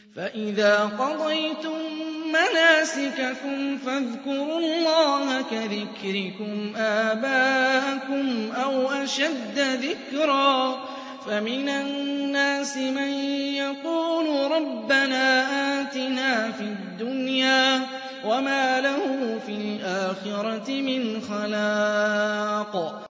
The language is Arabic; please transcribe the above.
فَإِذَا قَضَيْتُم مَّنَاسِكَكُمْ فَاذْكُرُوا اللَّهَ كَذِكْرِكُمْ آبَاءَكُمْ أَوْ أَشَدَّ ذِكْرًا ۗ فَمِنَ النَّاسِ مَن يَقُولُ رَبَّنَا آتِنَا فِي الدُّنْيَا وَمَا لَهُ فِي الْآخِرَةِ مِنْ خَلَاقٍ